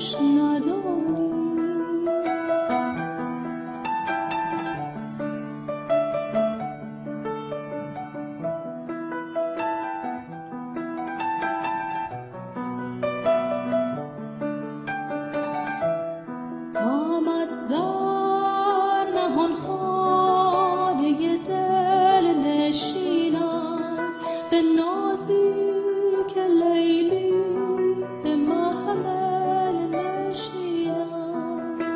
دوش نداری. آمد در نهان خانه دل نشینم، به نازی که لیلی به محمل نشیند.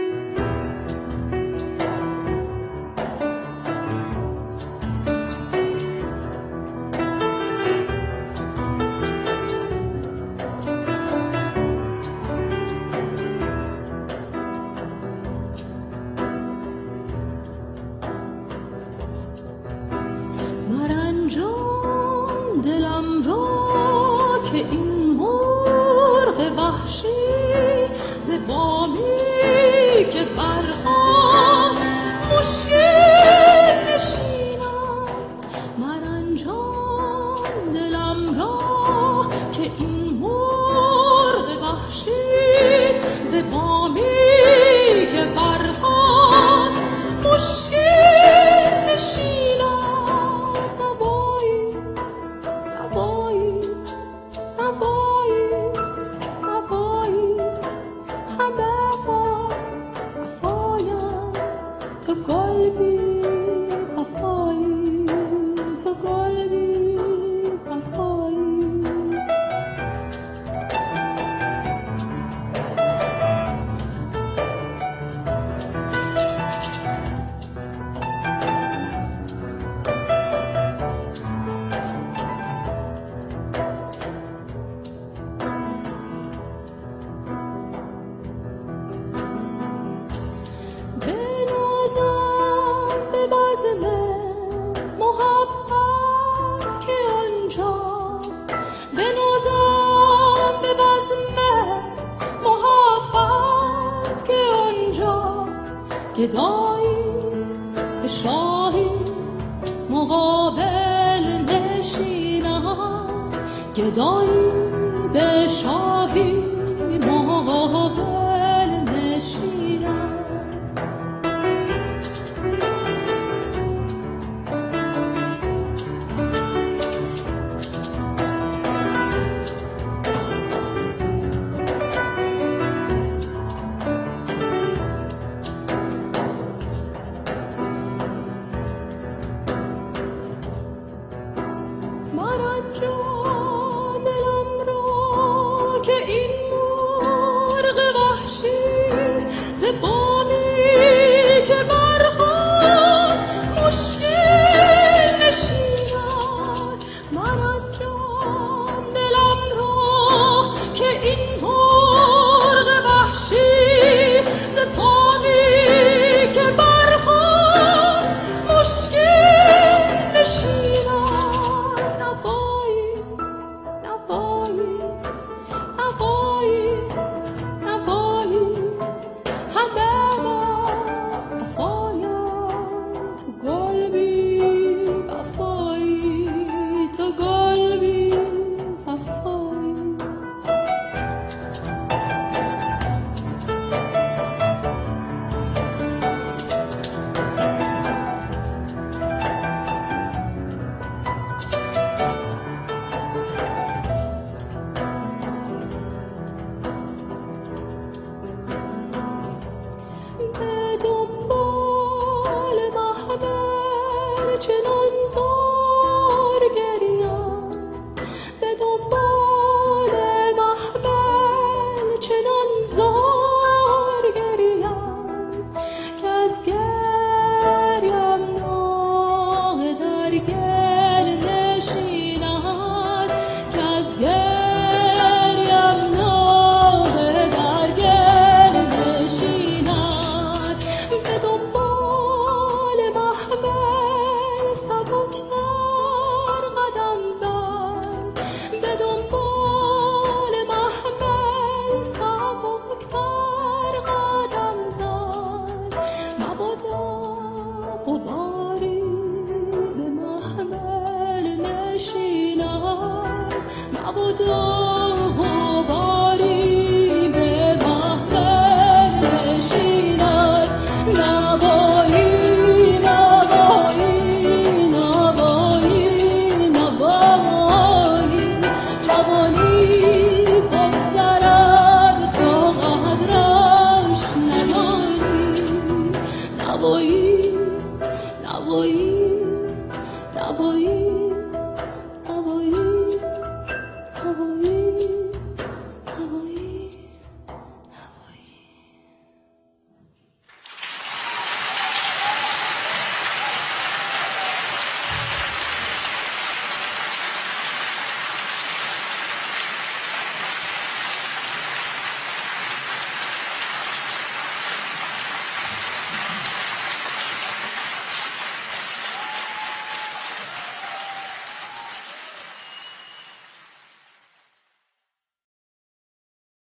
مرنجان دلم را که این مرغ وحشی ز بامی که برخاست مشکل نشیند. مرنجان دلم را که این مرغ وحشی ز بامی که برخاست مشکل نشیند. تو قلبی وفایی، تو قلبی وفایی. محبت که آنجا بنازم به بزم محبت که آنجا گدایی به شاهی مقابل نشینم. گدایی به شاهی مقابل نشینم. مرنجان دلم را که این مرغ وحشی ز بامی که برخاست مشکل نشیند. مرنجان دلم را که این مرغ وحشی ز بامی که برخاست مشکل نشیند. چنان زار گریم به دنبال محمل، چنان زار گریم که از گریم ناغ در گل نشیند. که از گریم ناغ در گل نشیند. به دنبال محمل سبکتر قدم زد. به دنبال محمل سبکتر قدم زد. مبادا غباری به محمل نشیند. مبادا